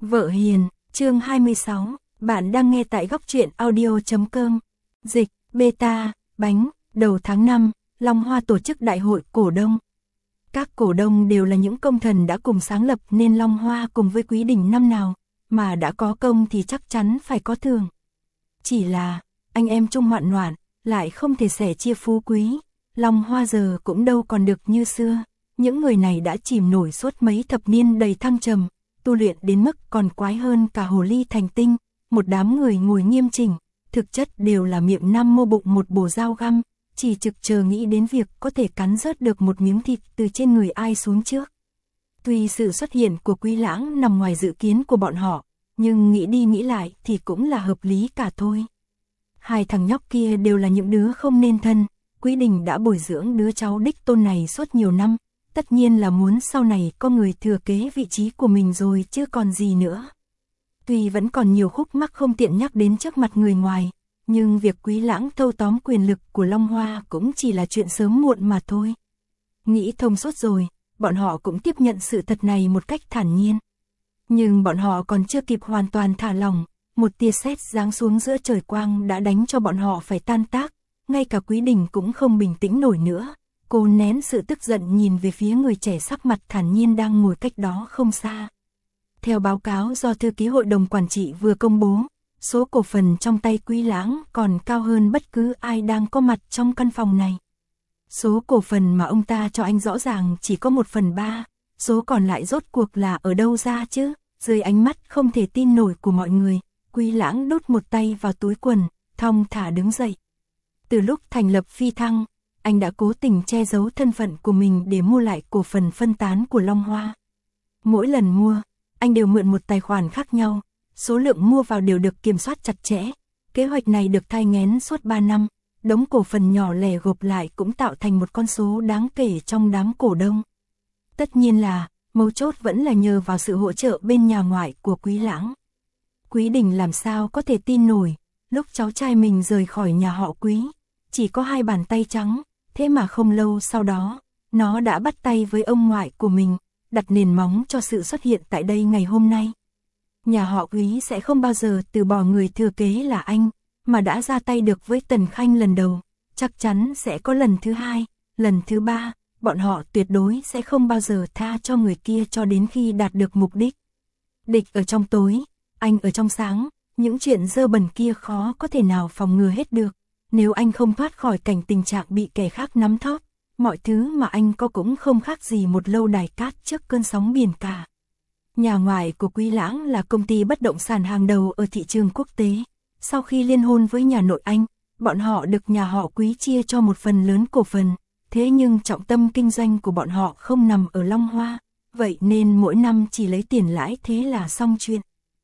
Vợ hiền, chương 26, bạn đang nghe tại góc truyện audio.com. Dịch, beta, bánh, đầu tháng 5, Long Hoa tổ chức đại hội cổ đông. Các cổ đông đều là những công thần đã cùng sáng lập nên Long Hoa cùng với Quý Đình năm nào, mà đã có công thì chắc chắn phải có thưởng. Chỉ là, anh em chung hoạn loạn, lại không thể sẻ chia phú quý, Long Hoa giờ cũng đâu còn được như xưa. Những người này đã chìm nổi suốt mấy thập niên đầy thăng trầm, tu luyện đến mức còn quái hơn cả hồ ly thành tinh, một đám người ngồi nghiêm chỉnh, thực chất đều là miệng năm mô bụng một bồ dao găm, chỉ trực chờ nghĩ đến việc có thể cắn rớt được một miếng thịt từ trên người ai xuống trước. Tuy sự xuất hiện của Quý Lãng nằm ngoài dự kiến của bọn họ, nhưng nghĩ đi nghĩ lại thì cũng là hợp lý cả thôi. Hai thằng nhóc kia đều là những đứa không nên thân, Quý Đình đã bồi dưỡng đứa cháu đích tôn này suốt nhiều năm, tất nhiên là muốn sau này có người thừa kế vị trí của mình rồi chứ còn gì nữa. Tuy vẫn còn nhiều khúc mắc không tiện nhắc đến trước mặt người ngoài, nhưng việc Quý Lãng thâu tóm quyền lực của Long Hoa cũng chỉ là chuyện sớm muộn mà thôi. Nghĩ thông suốt rồi, bọn họ cũng tiếp nhận sự thật này một cách thản nhiên. Nhưng bọn họ còn chưa kịp hoàn toàn thả lỏng, một tia sét giáng xuống giữa trời quang đã đánh cho bọn họ phải tan tác, ngay cả Quý Đình cũng không bình tĩnh nổi nữa. Cô nén sự tức giận nhìn về phía người trẻ sắc mặt thản nhiên đang ngồi cách đó không xa. Theo báo cáo do thư ký hội đồng quản trị vừa công bố, số cổ phần trong tay Quý Lãng còn cao hơn bất cứ ai đang có mặt trong căn phòng này. Số cổ phần mà ông ta cho anh rõ ràng chỉ có 1/3, số còn lại rốt cuộc là ở đâu ra chứ? Dưới ánh mắt không thể tin nổi của mọi người, Quý Lãng đút một tay vào túi quần, thong thả đứng dậy. Từ lúc thành lập Phi Thăng, anh đã cố tình che giấu thân phận của mình để mua lại cổ phần phân tán của Long Hoa. Mỗi lần mua, anh đều mượn một tài khoản khác nhau, số lượng mua vào đều được kiểm soát chặt chẽ. Kế hoạch này được thai nghén suốt 3 năm, đống cổ phần nhỏ lẻ gộp lại cũng tạo thành một con số đáng kể trong đám cổ đông. Tất nhiên là, mấu chốt vẫn là nhờ vào sự hỗ trợ bên nhà ngoại của Quý Lãng. Quý Đình làm sao có thể tin nổi, lúc cháu trai mình rời khỏi nhà họ Quý, chỉ có 2 bàn tay trắng. Thế mà không lâu sau đó, nó đã bắt tay với ông ngoại của mình, đặt nền móng cho sự xuất hiện tại đây ngày hôm nay. Nhà họ Quý sẽ không bao giờ từ bỏ người thừa kế là anh, mà đã ra tay được với Tần Khanh lần đầu, chắc chắn sẽ có lần thứ 2, lần thứ 3, bọn họ tuyệt đối sẽ không bao giờ tha cho người kia cho đến khi đạt được mục đích. Địch ở trong tối, anh ở trong sáng, những chuyện dơ bẩn kia khó có thể nào phòng ngừa hết được. Nếu anh không thoát khỏi cảnh tình trạng bị kẻ khác nắm thóp, mọi thứ mà anh có cũng không khác gì một lâu đài cát trước cơn sóng biển cả. Nhà ngoại của Quý Lãng là công ty bất động sản hàng đầu ở thị trường quốc tế. Sau khi liên hôn với nhà nội anh, bọn họ được nhà họ Quý chia cho một phần lớn cổ phần. Thế nhưng trọng tâm kinh doanh của bọn họ không nằm ở Long Hoa, vậy nên mỗi năm chỉ lấy tiền lãi thế là xong chuyện.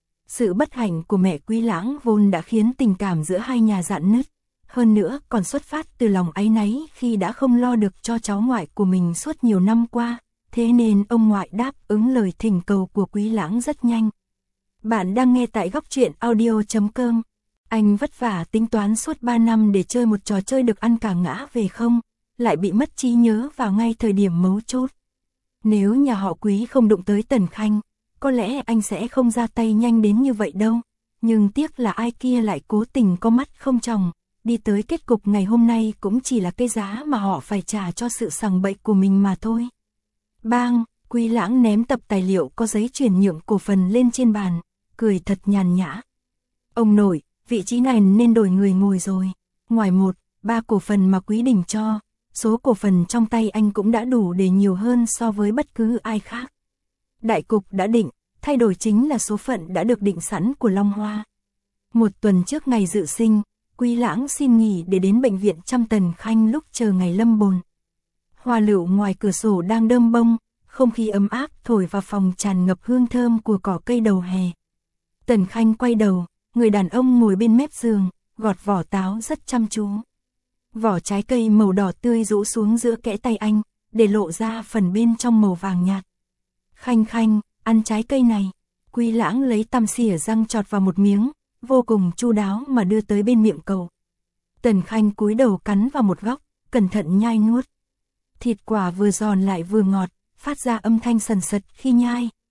Sự bất hạnh của mẹ Quý Lãng vốn đã khiến tình cảm giữa hai nhà rạn nứt. Hơn nữa còn xuất phát từ lòng áy náy khi đã không lo được cho cháu ngoại của mình suốt nhiều năm qua, thế nên ông ngoại đáp ứng lời thỉnh cầu của Quý Lãng rất nhanh. Bạn đang nghe tại góc truyện audio.com. Anh vất vả tính toán suốt 3 năm để chơi một trò chơi được ăn cả ngã về không, lại bị mất trí nhớ vào ngay thời điểm mấu chốt. Nếu nhà họ Quý không đụng tới Tần Khanh, có lẽ anh sẽ không ra tay nhanh đến như vậy đâu, nhưng tiếc là ai kia lại cố tình có mắt không tròng. Đi tới kết cục ngày hôm nay cũng chỉ là cái giá mà họ phải trả cho sự sằng bậy của mình mà thôi. Bang, Quý Lãng ném tập tài liệu có giấy chuyển nhượng cổ phần lên trên bàn, cười thật nhàn nhã. Ông nội, vị trí này nên đổi người ngồi rồi. Ngoài 1/3 cổ phần mà Quý Đình cho, số cổ phần trong tay anh cũng đã đủ để nhiều hơn so với bất cứ ai khác. Đại cục đã định, thay đổi chính là số phận đã được định sẵn của Long Hoa. 1 tuần trước ngày dự sinh, Quý Lãng xin nghỉ để đến bệnh viện chăm Tần Khanh lúc chờ ngày lâm bồn. Hoa lựu ngoài cửa sổ đang đơm bông, không khí ấm áp thổi vào phòng tràn ngập hương thơm của cỏ cây đầu hè. Tần Khanh quay đầu, người đàn ông ngồi bên mép giường, gọt vỏ táo rất chăm chú. Vỏ trái cây màu đỏ tươi rũ xuống giữa kẽ tay anh, để lộ ra phần bên trong màu vàng nhạt. Khanh Khanh, ăn trái cây này. Quý Lãng lấy tăm xỉa răng chọt vào một miếng, vô cùng chu đáo mà đưa tới bên miệng cậu. Tần Khanh cúi đầu cắn vào một góc, cẩn thận nhai nuốt. Thịt quả vừa giòn lại vừa ngọt, phát ra âm thanh sần sật khi nhai,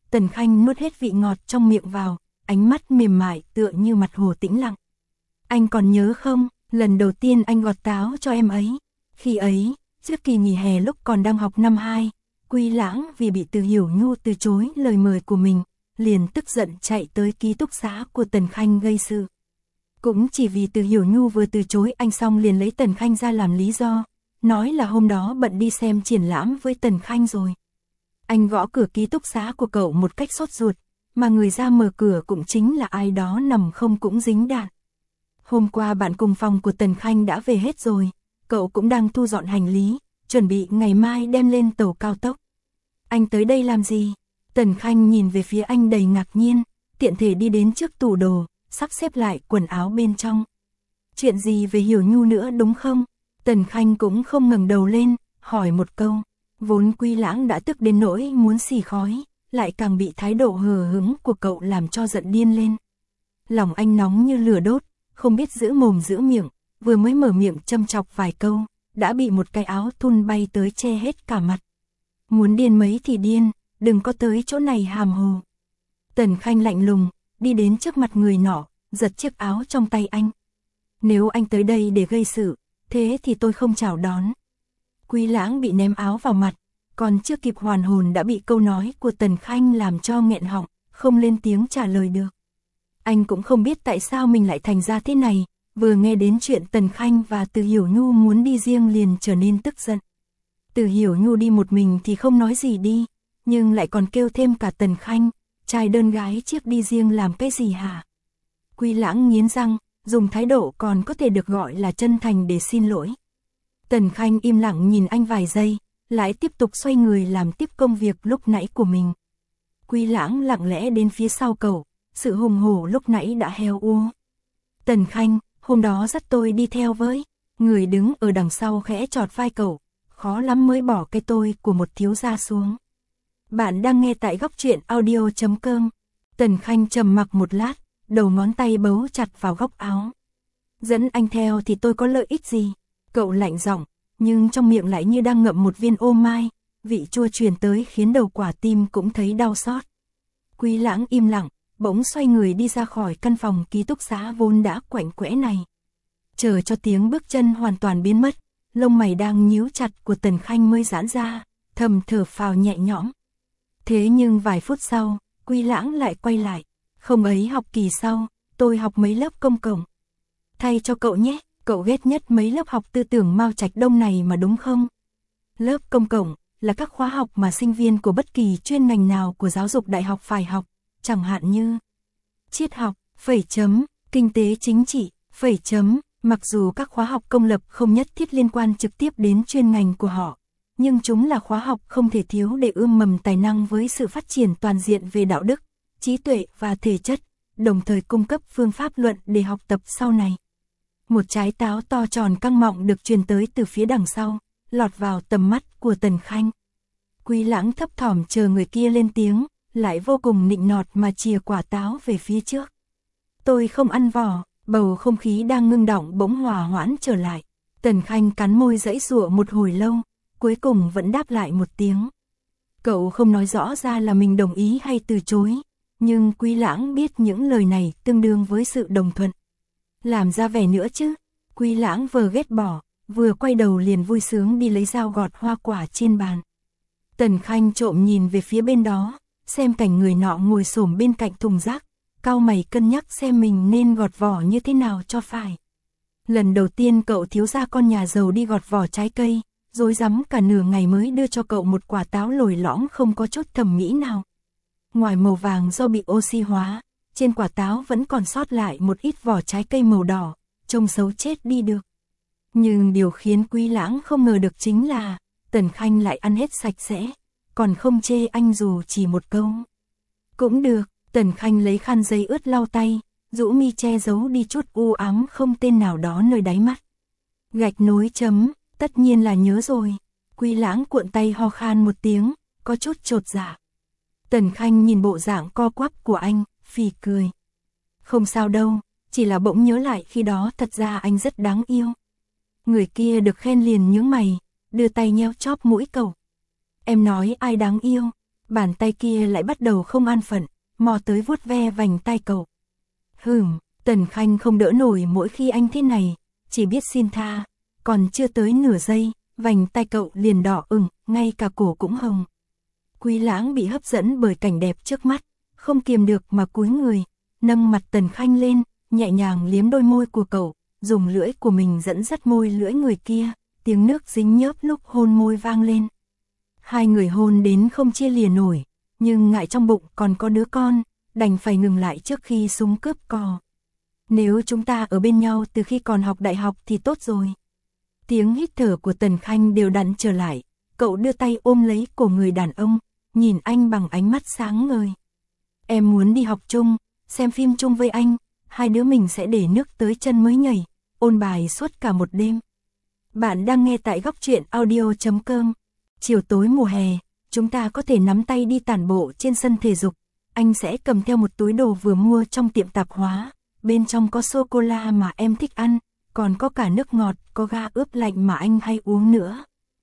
Tần Khanh nuốt hết vị ngọt trong miệng vào, ánh mắt mềm mại tựa như mặt hồ tĩnh lặng. Anh còn nhớ không, lần đầu tiên anh gọt táo cho em ấy. Khi ấy, trước kỳ nghỉ hè lúc còn đang học năm 2, Quy Lãng vì bị Từ Hiểu Nhu từ chối lời mời của mình, liền tức giận chạy tới ký túc xá của Tần Khanh gây sự. Cũng chỉ vì Từ Hiểu Nhu vừa từ chối anh xong liền lấy Tần Khanh ra làm lý do, nói là hôm đó bận đi xem triển lãm với Tần Khanh rồi. Anh gõ cửa ký túc xá của cậu một cách sốt ruột, mà người ra mở cửa cũng chính là ai đó nằm không cũng dính đạn. Hôm qua bạn cùng phòng của Tần Khanh đã về hết rồi, cậu cũng đang thu dọn hành lý, chuẩn bị ngày mai đem lên tàu cao tốc. Anh tới đây làm gì? Tần Khanh nhìn về phía anh đầy ngạc nhiên, tiện thể đi đến trước tủ đồ, sắp xếp lại quần áo bên trong. Chuyện gì về Hiểu Nhu nữa đúng không? Tần Khanh cũng không ngẩng đầu lên, hỏi một câu. Vốn Quy Lãng đã tức đến nỗi muốn xì khói, lại càng bị thái độ hờ hững của cậu làm cho giận điên lên. Lòng anh nóng như lửa đốt, không biết giữ mồm giữ miệng, vừa mới mở miệng châm chọc vài câu, đã bị một cái áo thun bay tới che hết cả mặt. Muốn điên mấy thì điên, đừng có tới chỗ này hàm hồ. Tần Khanh lạnh lùng, đi đến trước mặt người nọ, giật chiếc áo trong tay anh. Nếu anh tới đây để gây sự, thế thì tôi không chào đón. Quy Lãng bị ném áo vào mặt, còn chưa kịp hoàn hồn đã bị câu nói của Tần Khanh làm cho nghẹn họng, không lên tiếng trả lời được. Anh cũng không biết tại sao mình lại thành ra thế này, vừa nghe đến chuyện Tần Khanh và Từ Hiểu Nhu muốn đi riêng liền trở nên tức giận. Từ Hiểu Nhu đi một mình thì không nói gì đi, nhưng lại còn kêu thêm cả Tần Khanh, trai đơn gái chiếc đi riêng làm cái gì hả? Quy Lãng nghiến răng, dùng thái độ còn có thể được gọi là chân thành để xin lỗi. Tần Khanh im lặng nhìn anh vài giây, lại tiếp tục xoay người làm tiếp công việc lúc nãy của mình. Quy Lãng lặng lẽ đến phía sau cậu, sự hùng hổ lúc nãy đã heo úa. Tần Khanh, hôm đó dắt tôi đi theo với. Người đứng ở đằng sau khẽ chọt vai cậu, khó lắm mới bỏ cái tôi của một thiếu gia xuống. Bạn đang nghe tại góc truyện audio.com. Tần Khanh trầm mặc một lát, đầu ngón tay bấu chặt vào góc áo. Dẫn anh theo thì tôi có lợi ích gì? Cậu lạnh giọng, nhưng trong miệng lại như đang ngậm một viên ô mai, vị chua truyền tới khiến đầu quả tim cũng thấy đau xót. Quy Lãng im lặng, bỗng xoay người đi ra khỏi căn phòng ký túc xá vốn đã quạnh quẽ này. Chờ cho tiếng bước chân hoàn toàn biến mất, lông mày đang nhíu chặt của Tần Khanh mới giãn ra, thầm thở phào nhẹ nhõm. Thế nhưng vài phút sau, Quy Lãng lại quay lại. Không ấy học kỳ sau, tôi học mấy lớp công cộng. Thay cho cậu nhé, cậu ghét nhất mấy lớp học tư tưởng Mao Trạch Đông này mà đúng không? Lớp công cộng là các khóa học mà sinh viên của bất kỳ chuyên ngành nào của giáo dục đại học phải học, chẳng hạn như triết học, kinh tế chính trị, mặc dù các khóa học công lập không nhất thiết liên quan trực tiếp đến chuyên ngành của họ, nhưng chúng là khóa học không thể thiếu để ươm mầm tài năng với sự phát triển toàn diện về đạo đức, trí tuệ và thể chất, đồng thời cung cấp phương pháp luận để học tập sau này. Một trái táo to tròn căng mọng được truyền tới từ phía đằng sau, lọt vào tầm mắt của Tần Khanh. Quy Lãng thấp thỏm chờ người kia lên tiếng, lại vô cùng nịnh nọt mà chìa quả táo về phía trước. Tôi không ăn vỏ, bầu không khí đang ngưng đọng bỗng hòa hoãn trở lại. Tần Khanh cắn môi giãy giụa một hồi lâu, cuối cùng vẫn đáp lại một tiếng. Cậu không nói rõ ra là mình đồng ý hay từ chối, nhưng Quy Lãng biết những lời này tương đương với sự đồng thuận. Làm ra vẻ nữa chứ? Quy Lãng vừa ghét bỏ, vừa quay đầu liền vui sướng đi lấy dao gọt hoa quả trên bàn. Tần Khanh trộm nhìn về phía bên đó, xem cảnh người nọ ngồi xổm bên cạnh thùng rác, cau mày cân nhắc xem mình nên gọt vỏ như thế nào cho phải. Lần đầu tiên cậu thiếu gia con nhà giàu đi gọt vỏ trái cây, rối rắm cả nửa ngày mới đưa cho cậu một quả táo lồi lõm không có chút thẩm mỹ nào. Ngoài màu vàng do bị oxy hóa, trên quả táo vẫn còn sót lại một ít vỏ trái cây màu đỏ, trông xấu chết đi được. Nhưng điều khiến Quy Lãng không ngờ được chính là, Tần Khanh lại ăn hết sạch sẽ, còn không chê anh dù chỉ một câu. Cũng được, Tần Khanh lấy khăn giấy ướt lau tay, rũ mi che giấu đi chút u ám không tên nào đó nơi đáy mắt. Gạch nối chấm, tất nhiên là nhớ rồi. Quy Lãng cuộn tay ho khan một tiếng, có chút chột dạ. Tần Khanh nhìn bộ dạng co quắp của anh, phì cười. Không sao đâu, chỉ là bỗng nhớ lại khi đó thật ra anh rất đáng yêu. Người kia được khen liền nhướng mày, đưa tay nheo chóp mũi cậu. Em nói ai đáng yêu? Bàn tay kia lại bắt đầu không an phận, mò tới vuốt ve vành tai cậu. Tần Khanh không đỡ nổi mỗi khi anh thế này, chỉ biết xin tha, còn chưa tới nửa giây, vành tai cậu liền đỏ ửng, ngay cả cổ cũng hồng. Quý Lãng bị hấp dẫn bởi cảnh đẹp trước mắt, không kiềm được mà cúi người, nâng mặt Tần Khanh lên, nhẹ nhàng liếm đôi môi của cậu, dùng lưỡi của mình dẫn dắt môi lưỡi người kia, tiếng nước dính nhớp lúc hôn môi vang lên. Hai người hôn đến không chia lìa nổi, nhưng ngại trong bụng còn có đứa con, đành phải ngừng lại trước khi súng cướp cò. Nếu chúng ta ở bên nhau từ khi còn học đại học thì tốt rồi. Tiếng hít thở của Tần Khanh đều đặn trở lại, cậu đưa tay ôm lấy cổ người đàn ông, nhìn anh bằng ánh mắt sáng ngời. Em muốn đi học chung, xem phim chung với anh, hai đứa mình sẽ để nước tới chân mới nhảy, ôn bài suốt cả một đêm. Bạn đang nghe tại Góc Truyện Audio.com. Chiều tối mùa hè, chúng ta có thể nắm tay đi tản bộ trên sân thể dục. Anh sẽ cầm theo một túi đồ vừa mua trong tiệm tạp hóa, bên trong có sô-cô-la mà em thích ăn, còn có cả nước ngọt, có ga ướp lạnh mà anh hay uống nữa.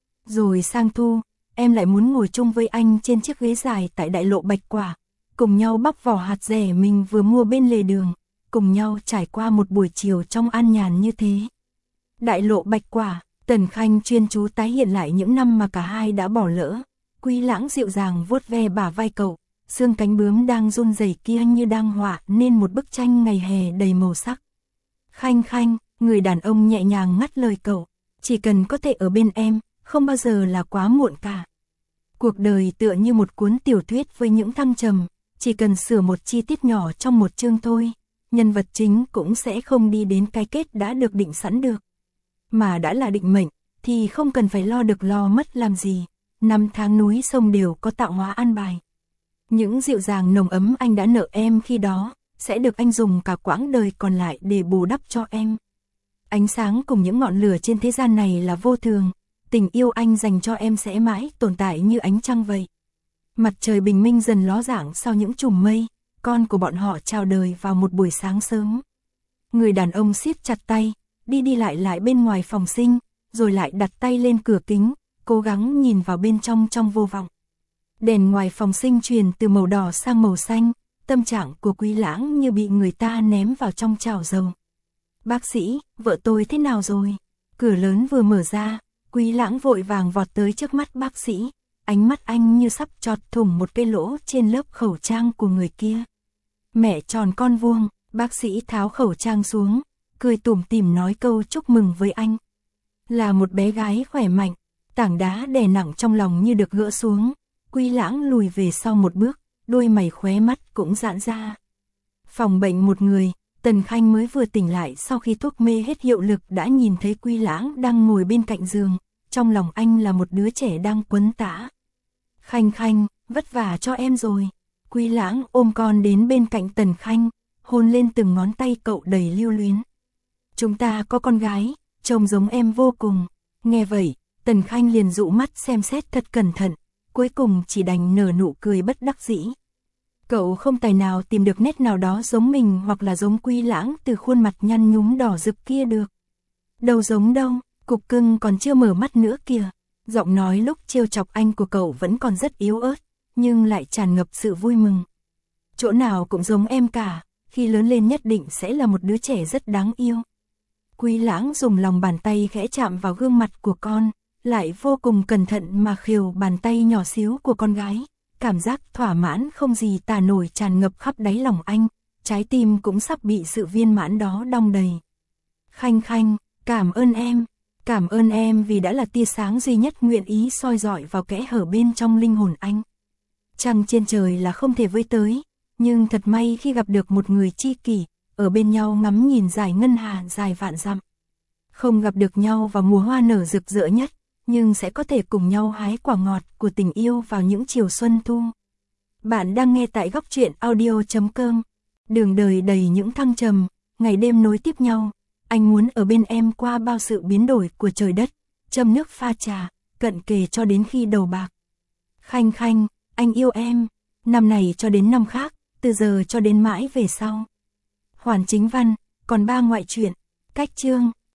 Rồi sang thu, em lại muốn ngồi chung với anh trên chiếc ghế dài tại đại lộ Bạch Quả, cùng nhau bóc vỏ hạt dẻ mình vừa mua bên lề đường, cùng nhau trải qua một buổi chiều trong an nhàn như thế. Đại lộ Bạch Quả, Tần Khanh chuyên chú tái hiện lại những năm mà cả hai đã bỏ lỡ. Quý Lãng dịu dàng vuốt ve bả vai cậu, xương cánh bướm đang run rẩy kia như đang họa nên một bức tranh ngày hè đầy màu sắc. Khanh Khanh, người đàn ông nhẹ nhàng ngắt lời cậu, chỉ cần có thể ở bên em, không bao giờ là quá muộn cả. Cuộc đời tựa như một cuốn tiểu thuyết với những thăng trầm, chỉ cần sửa một chi tiết nhỏ trong một chương thôi, nhân vật chính cũng sẽ không đi đến cái kết đã được định sẵn được. Mà đã là định mệnh, thì không cần phải lo được lo mất làm gì, năm tháng núi sông đều có tạo hóa an bài. Những dịu dàng nồng ấm anh đã nợ em khi đó, sẽ được anh dùng cả quãng đời còn lại để bù đắp cho em. Ánh sáng cùng những ngọn lửa trên thế gian này là vô thường, tình yêu anh dành cho em sẽ mãi tồn tại như ánh trăng vậy. Mặt trời bình minh dần ló dạng sau những chùm mây, con của bọn họ chào đời vào một buổi sáng sớm. Người đàn ông siết chặt tay, đi đi lại bên ngoài phòng sinh, rồi lại đặt tay lên cửa kính, cố gắng nhìn vào bên trong trong vô vọng. Đèn ngoài phòng sinh truyền từ màu đỏ sang màu xanh, tâm trạng của Quý Lãng như bị người ta ném vào trong chảo dầu. Bác sĩ, vợ tôi thế nào rồi? Cửa lớn vừa mở ra, Quý Lãng vội vàng vọt tới trước mắt bác sĩ, ánh mắt anh như sắp chọt thủng một cái lỗ trên lớp khẩu trang của người kia. Mẹ tròn con vuông, bác sĩ tháo khẩu trang xuống, cười tủm tỉm nói câu chúc mừng với anh. Là một bé gái khỏe mạnh, tảng đá đè nặng trong lòng như được gỡ xuống. Quý Lãng lùi về sau một bước, đôi mày khóe mắt cũng giãn ra. Phòng bệnh một người, Tần Khanh mới vừa tỉnh lại sau khi thuốc mê hết hiệu lực đã nhìn thấy Quý Lãng đang ngồi bên cạnh giường, trong lòng anh là một đứa trẻ đang quấn tã. Khanh Khanh, vất vả cho em rồi. Quý Lãng ôm con đến bên cạnh Tần Khanh, hôn lên từng ngón tay cậu đầy lưu luyến. Chúng ta có con gái, trông giống em vô cùng. Nghe vậy, Tần Khanh liền dụ mắt xem xét thật cẩn thận, cuối cùng chỉ đành nở nụ cười bất đắc dĩ. Cậu không tài nào tìm được nét nào đó giống mình hoặc là giống Quý Lãng từ khuôn mặt nhăn nhúm đỏ rực kia được. Đâu giống đâu, cục cưng còn chưa mở mắt nữa kìa. Giọng nói lúc trêu chọc anh của cậu vẫn còn rất yếu ớt, nhưng lại tràn ngập sự vui mừng. Chỗ nào cũng giống em cả, khi lớn lên nhất định sẽ là một đứa trẻ rất đáng yêu. Quý Lãng dùng lòng bàn tay khẽ chạm vào gương mặt của con, lại vô cùng cẩn thận mà khều bàn tay nhỏ xíu của con gái. Cảm giác thỏa mãn không gì tả nổi tràn ngập khắp đáy lòng anh, trái tim cũng sắp bị sự viên mãn đó đong đầy. Khanh Khanh, cảm ơn em vì đã là tia sáng duy nhất nguyện ý soi rọi vào kẽ hở bên trong linh hồn anh. Trăng trên trời là không thể với tới, nhưng thật may khi gặp được một người tri kỷ, ở bên nhau ngắm nhìn dải ngân hà dài vạn dặm. Không gặp được nhau vào mùa hoa nở rực rỡ nhất, nhưng sẽ có thể cùng nhau hái quả ngọt của tình yêu vào những chiều xuân thu. Bạn đang nghe tại Góc Truyện Audio.com. Đường đời đầy những thăng trầm, ngày đêm nối tiếp nhau. Anh muốn ở bên em qua bao sự biến đổi của trời đất, châm nước pha trà, cận kề cho đến khi đầu bạc. Khanh Khanh, anh yêu em, năm này cho đến năm khác, từ giờ cho đến mãi về sau. Hoàn chính văn, còn 3 ngoại truyện, cách chương.